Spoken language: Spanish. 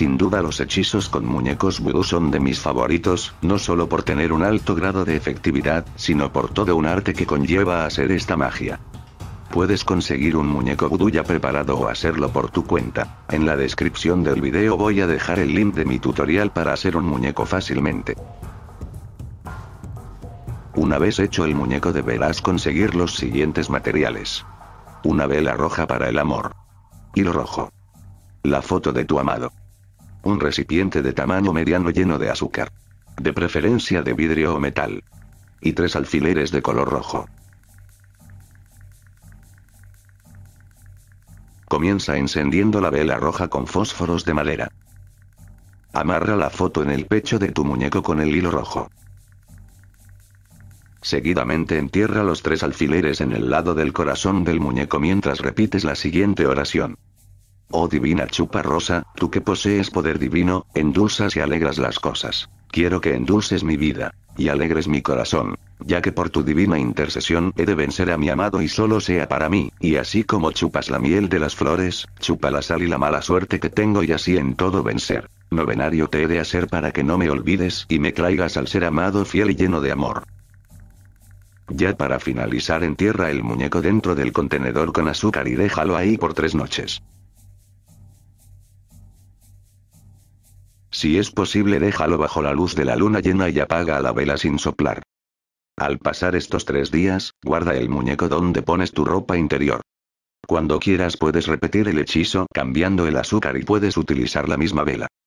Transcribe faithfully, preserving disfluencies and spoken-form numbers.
Sin duda los hechizos con muñecos vudú son de mis favoritos, no solo por tener un alto grado de efectividad, sino por todo un arte que conlleva hacer esta magia. Puedes conseguir un muñeco vudú ya preparado o hacerlo por tu cuenta. En la descripción del video voy a dejar el link de mi tutorial para hacer un muñeco fácilmente. Una vez hecho el muñeco deberás conseguir los siguientes materiales. Una vela roja para el amor. Hilo rojo. La foto de tu amado. Un recipiente de tamaño mediano lleno de azúcar. De preferencia de vidrio o metal. Y tres alfileres de color rojo. Comienza encendiendo la vela roja con fósforos de madera. Amarra la foto en el pecho de tu muñeco con el hilo rojo. Seguidamente entierra los tres alfileres en el lado del corazón del muñeco mientras repites la siguiente oración. Oh divina chupa rosa, tú que posees poder divino, endulzas y alegras las cosas. Quiero que endulces mi vida, y alegres mi corazón, ya que por tu divina intercesión he de vencer a mi amado y solo sea para mí, y así como chupas la miel de las flores, chupa la sal y la mala suerte que tengo y así en todo vencer. Novenario te he de hacer para que no me olvides y me traigas al ser amado fiel y lleno de amor. Ya para finalizar entierra el muñeco dentro del contenedor con azúcar y déjalo ahí por tres noches. Si es posible déjalo bajo la luz de la luna llena y apaga la vela sin soplar. Al pasar estos tres días, guarda el muñeco donde pones tu ropa interior. Cuando quieras puedes repetir el hechizo cambiando el azúcar y puedes utilizar la misma vela.